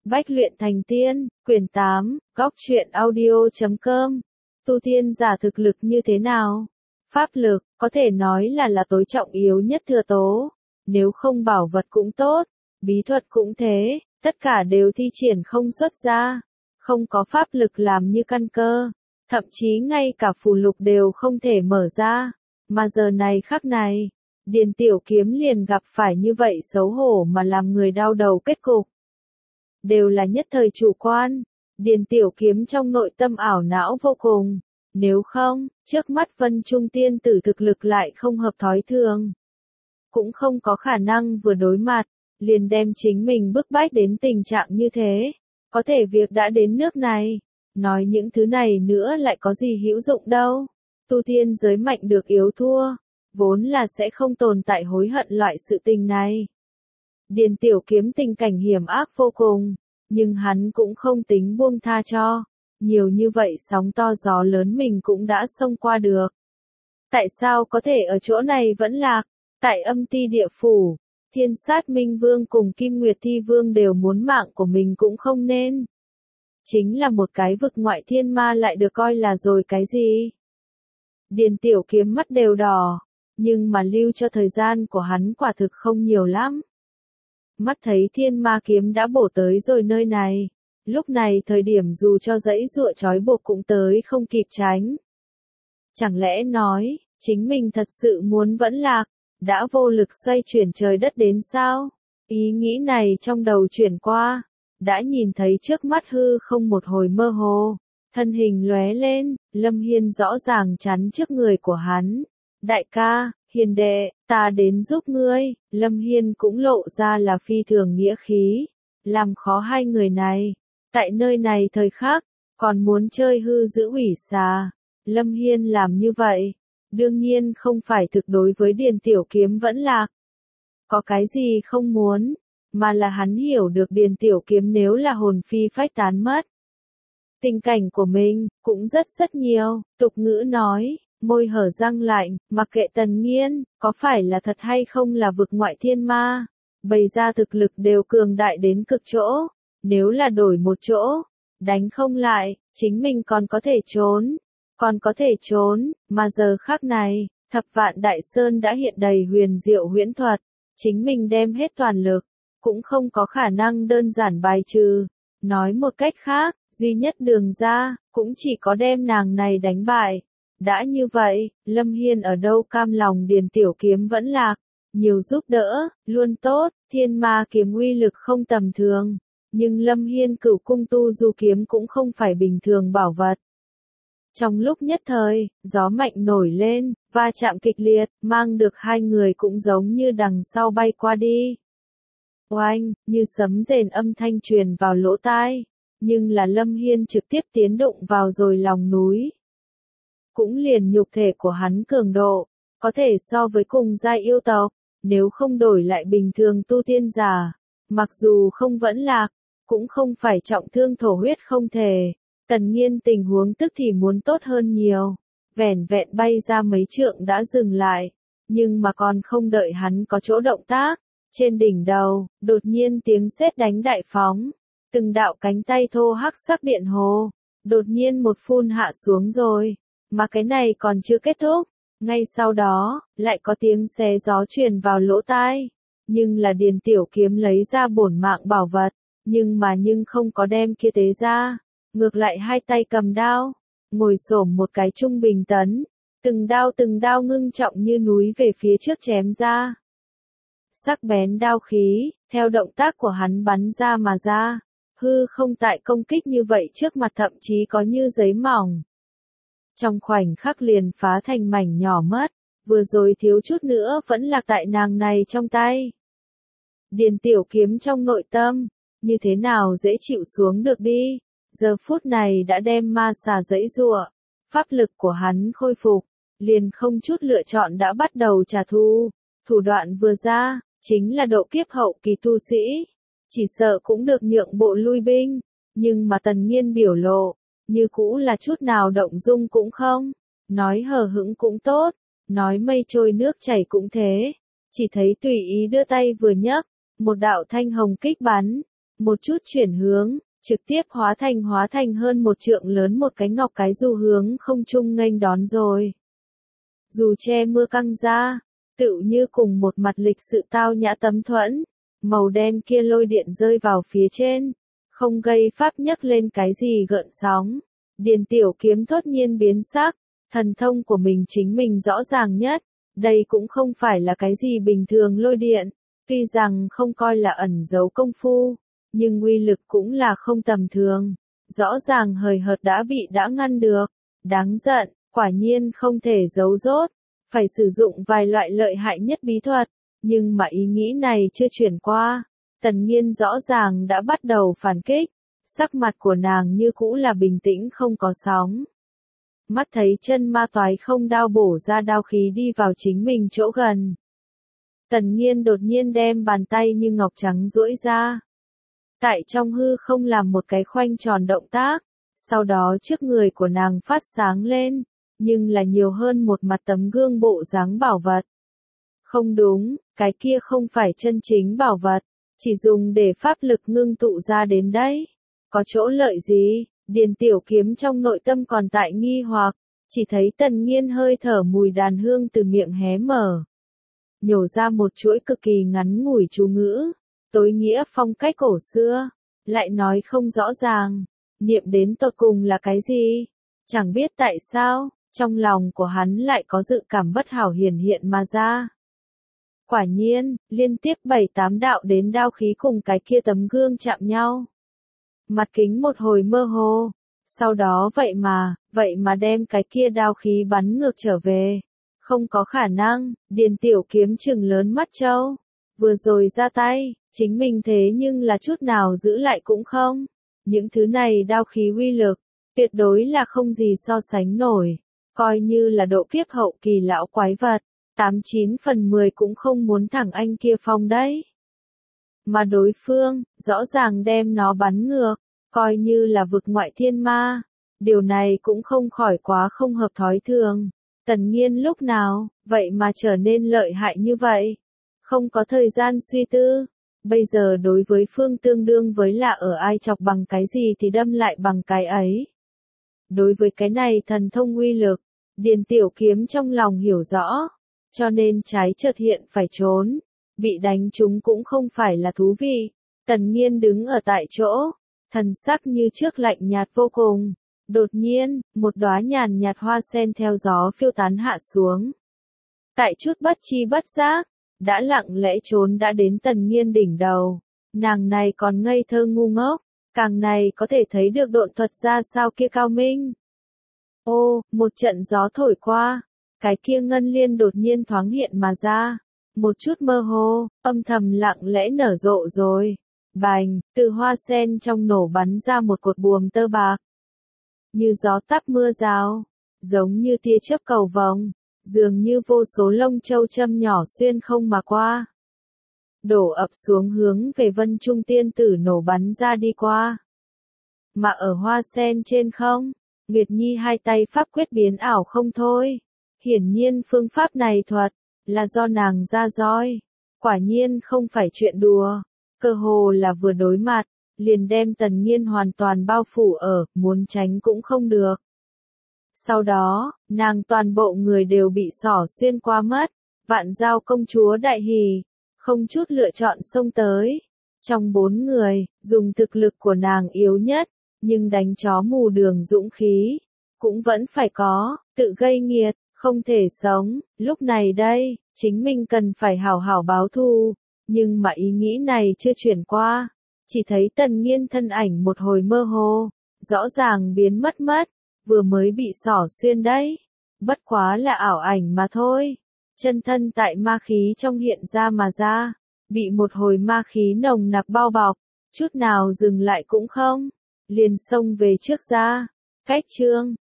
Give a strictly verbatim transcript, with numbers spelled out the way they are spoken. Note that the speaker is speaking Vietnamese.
Bách luyện thành tiên, quyển tám, góc truyện audio chấm com. Tu tiên giả thực lực như thế nào? Pháp lực, có thể nói là là tối trọng yếu nhất thừa tố. Nếu không bảo vật cũng tốt, bí thuật cũng thế, tất cả đều thi triển không xuất ra. Không có pháp lực làm như căn cơ, thậm chí ngay cả phù lục đều không thể mở ra. Mà giờ này khắc này, Điền Tiểu Kiếm liền gặp phải như vậy xấu hổ mà làm người đau đầu kết cục. Đều là nhất thời chủ quan, Điền Tiểu Kiếm trong nội tâm ảo não vô cùng, nếu không, trước mắt Vân Trung tiên tử thực lực lại không hợp thói thường. Cũng không có khả năng vừa đối mặt, liền đem chính mình bức bách đến tình trạng như thế, có thể việc đã đến nước này, nói những thứ này nữa lại có gì hữu dụng đâu, tu tiên giới mạnh được yếu thua, vốn là sẽ không tồn tại hối hận loại sự tình này. Điền Tiểu Kiếm tình cảnh hiểm ác vô cùng, nhưng hắn cũng không tính buông tha cho, nhiều như vậy sóng to gió lớn mình cũng đã xông qua được. Tại sao có thể ở chỗ này vẫn lạc? Tại Âm Ti Địa Phủ, Thiên Sát Minh Vương cùng Kim Nguyệt Thi Vương đều muốn mạng của mình cũng không nên. Chính là một cái vực ngoại thiên ma lại được coi là rồi cái gì? Điền Tiểu Kiếm mắt đều đỏ, nhưng mà lưu cho thời gian của hắn quả thực không nhiều lắm. Mắt thấy thiên ma kiếm đã bổ tới rồi nơi này, lúc này thời điểm dù cho dãy dụa trói buộc cũng tới không kịp tránh. Chẳng lẽ nói, chính mình thật sự muốn vẫn lạc, đã vô lực xoay chuyển trời đất đến sao? Ý nghĩ này trong đầu chuyển qua, đã nhìn thấy trước mắt hư không một hồi mơ hồ, thân hình lóe lên, Lâm Hiên rõ ràng chắn trước người của hắn. Đại ca, Hiền đệ, ta đến giúp ngươi, Lâm Hiên cũng lộ ra là phi thường nghĩa khí, làm khó hai người này. Tại nơi này thời khắc, còn muốn chơi hư giữ ủy xà, Lâm Hiên làm như vậy, đương nhiên không phải thực đối với Điền Tiểu Kiếm vẫn lạc. Có cái gì không muốn, mà là hắn hiểu được Điền Tiểu Kiếm nếu là hồn phi phách tán mất. Tình cảnh của mình, cũng rất rất nhiều, tục ngữ nói. Môi hở răng lạnh, mặc kệ Tần Nghiên, có phải là thật hay không là vực ngoại thiên ma, bày ra thực lực đều cường đại đến cực chỗ, nếu là đổi một chỗ, đánh không lại, chính mình còn có thể trốn, còn có thể trốn, mà giờ khắc này, thập vạn đại sơn đã hiện đầy huyền diệu huyễn thuật, chính mình đem hết toàn lực, cũng không có khả năng đơn giản bài trừ, nói một cách khác, duy nhất đường ra, cũng chỉ có đem nàng này đánh bại. Đã như vậy, Lâm Hiên ở đâu cam lòng Điền Tiểu Kiếm vẫn lạc, nhiều giúp đỡ, luôn tốt, thiên ma kiếm uy lực không tầm thường, nhưng Lâm Hiên cửu cung tu du kiếm cũng không phải bình thường bảo vật. Trong lúc nhất thời, gió mạnh nổi lên, va chạm kịch liệt, mang được hai người cũng giống như đằng sau bay qua đi. Oanh, như sấm rền âm thanh truyền vào lỗ tai, nhưng là Lâm Hiên trực tiếp tiến đụng vào rồi lòng núi. Cũng liền nhục thể của hắn cường độ, có thể so với cùng giai yêu tộc, nếu không đổi lại bình thường tu tiên giả, mặc dù không vẫn lạc, cũng không phải trọng thương thổ huyết không thể. Tần Nghiên tình huống tức thì muốn tốt hơn nhiều, vẻn vẹn bay ra mấy trượng đã dừng lại, nhưng mà còn không đợi hắn có chỗ động tác, trên đỉnh đầu, đột nhiên tiếng sét đánh đại phóng, từng đạo cánh tay thô hắc sắc điện hồ, đột nhiên một phun hạ xuống rồi. Mà cái này còn chưa kết thúc, ngay sau đó, lại có tiếng xé gió truyền vào lỗ tai, nhưng là Điền Tiểu Kiếm lấy ra bổn mạng bảo vật, nhưng mà nhưng không có đem kia tế ra, ngược lại hai tay cầm đao, ngồi xổm một cái trung bình tấn, từng đao từng đao ngưng trọng như núi về phía trước chém ra. Sắc bén đao khí, theo động tác của hắn bắn ra mà ra, hư không tại công kích như vậy trước mặt thậm chí có như giấy mỏng. Trong khoảnh khắc liền phá thành mảnh nhỏ mất, vừa rồi thiếu chút nữa vẫn lạc tại nàng này trong tay. Điền Tiểu Kiếm trong nội tâm, như thế nào dễ chịu xuống được đi, giờ phút này đã đem ma xà dãy giụa, pháp lực của hắn khôi phục, liền không chút lựa chọn đã bắt đầu trả thù, thủ đoạn vừa ra, chính là độ kiếp hậu kỳ tu sĩ, chỉ sợ cũng được nhượng bộ lui binh, nhưng mà Tần Nghiên biểu lộ, như cũ là chút nào động dung cũng không, nói hờ hững cũng tốt, nói mây trôi nước chảy cũng thế, chỉ thấy tùy ý đưa tay vừa nhấc, một đạo thanh hồng kích bắn, một chút chuyển hướng, trực tiếp hóa thành hóa thành hơn một trượng lớn một cái ngọc cái dù hướng không trung nghênh đón rồi. Dù che mưa căng ra, tựu như cùng một mặt lịch sự tao nhã tấm thuẫn, màu đen kia lôi điện rơi vào phía trên, không gây pháp nhấc lên cái gì gợn sóng. Điền Tiểu Kiếm thốt nhiên biến sắc, thần thông của mình chính mình rõ ràng nhất, đây cũng không phải là cái gì bình thường lôi điện, tuy rằng không coi là ẩn giấu công phu, nhưng uy lực cũng là không tầm thường, rõ ràng hời hợt đã bị đã ngăn được, đáng giận, quả nhiên không thể giấu rốt, phải sử dụng vài loại lợi hại nhất bí thuật, nhưng mà ý nghĩ này chưa chuyển qua, Tần Nghiên rõ ràng đã bắt đầu phản kích, sắc mặt của nàng như cũ là bình tĩnh không có sóng. Mắt thấy chân ma toái không đao bổ ra đao khí đi vào chính mình chỗ gần. Tần Nghiên đột nhiên đem bàn tay như ngọc trắng duỗi ra. Tại trong hư không làm một cái khoanh tròn động tác, sau đó trước người của nàng phát sáng lên, nhưng là nhiều hơn một mặt tấm gương bộ dáng bảo vật. Không đúng, cái kia không phải chân chính bảo vật, chỉ dùng để pháp lực ngưng tụ ra đến đấy. Có chỗ lợi gì? Điền Tiểu Kiếm trong nội tâm còn tại nghi hoặc, chỉ thấy Tần Nghiên hơi thở mùi đàn hương từ miệng hé mở. Nhổ ra một chuỗi cực kỳ ngắn ngủi chú ngữ, tối nghĩa phong cách cổ xưa, lại nói không rõ ràng, niệm đến tột cùng là cái gì? Chẳng biết tại sao, trong lòng của hắn lại có dự cảm bất hảo hiển hiện mà ra. Quả nhiên, liên tiếp bảy tám đạo đến đao khí cùng cái kia tấm gương chạm nhau. Mặt kính một hồi mơ hồ, sau đó vậy mà, vậy mà đem cái kia đao khí bắn ngược trở về. Không có khả năng, Điền Tiểu Kiếm trừng lớn mắt trâu. Vừa rồi ra tay, chính mình thế nhưng là chút nào giữ lại cũng không. Những thứ này đao khí uy lực, tuyệt đối là không gì so sánh nổi. Coi như là độ kiếp hậu kỳ lão quái vật, tám chín phần mười cũng không muốn thẳng anh kia phong đấy. Mà đối phương, rõ ràng đem nó bắn ngược, coi như là vực ngoại thiên ma. Điều này cũng không khỏi quá không hợp thói thường. Tần Nghiên lúc nào, vậy mà trở nên lợi hại như vậy. Không có thời gian suy tư. Bây giờ đối với phương tương đương với là ở ai chọc bằng cái gì thì đâm lại bằng cái ấy. Đối với cái này thần thông uy lực, Điền Tiểu Kiếm trong lòng hiểu rõ. Cho nên trái chợt hiện phải trốn. Bị đánh trúng cũng không phải là thú vị. Tần Nghiên đứng ở tại chỗ, thần sắc như trước lạnh nhạt vô cùng. Đột nhiên, một đóa nhàn nhạt hoa sen theo gió phiêu tán hạ xuống. Tại chút bất chi bất giác, đã lặng lẽ trốn đã đến Tần Nghiên đỉnh đầu. Nàng này còn ngây thơ ngu ngốc, càng này có thể thấy được độn thuật ra sao kia cao minh. Ô, một trận gió thổi qua, cái kia ngân liên đột nhiên thoáng hiện mà ra. Một chút mơ hồ, âm thầm lặng lẽ nở rộ rồi. Bành, từ hoa sen trong nổ bắn ra một cột buồm tơ bạc. Như gió táp mưa rào, giống như tia chớp cầu vồng, dường như vô số lông châu châm nhỏ xuyên không mà qua. Đổ ập xuống hướng về Vân Trung tiên tử nổ bắn ra đi qua. Mà ở hoa sen trên không, Nguyệt Nhi hai tay pháp quyết biến ảo không thôi. Hiển nhiên phương pháp này thuật, là do nàng ra roi. Quả nhiên không phải chuyện đùa, cơ hồ là vừa đối mặt. Liền đem Tần Nghiên hoàn toàn bao phủ ở, muốn tránh cũng không được. Sau đó, nàng toàn bộ người đều bị xỏ xuyên qua mất, Vạn Giao công chúa đại hỉ, không chút lựa chọn xông tới. Trong bốn người, dùng thực lực của nàng yếu nhất, nhưng đánh chó mù đường dũng khí, cũng vẫn phải có, tự gây nghiệt, không thể sống, lúc này đây, chính mình cần phải hảo hảo báo thù, nhưng mà ý nghĩ này chưa chuyển qua. Chỉ thấy Tần Nghiên thân ảnh một hồi mơ hồ, rõ ràng biến mất mất, vừa mới bị xỏ xuyên đấy. Bất quá là ảo ảnh mà thôi. Chân thân tại ma khí trong hiện ra mà ra, bị một hồi ma khí nồng nặc bao bọc, chút nào dừng lại cũng không, liền xông về trước ra. Cách chương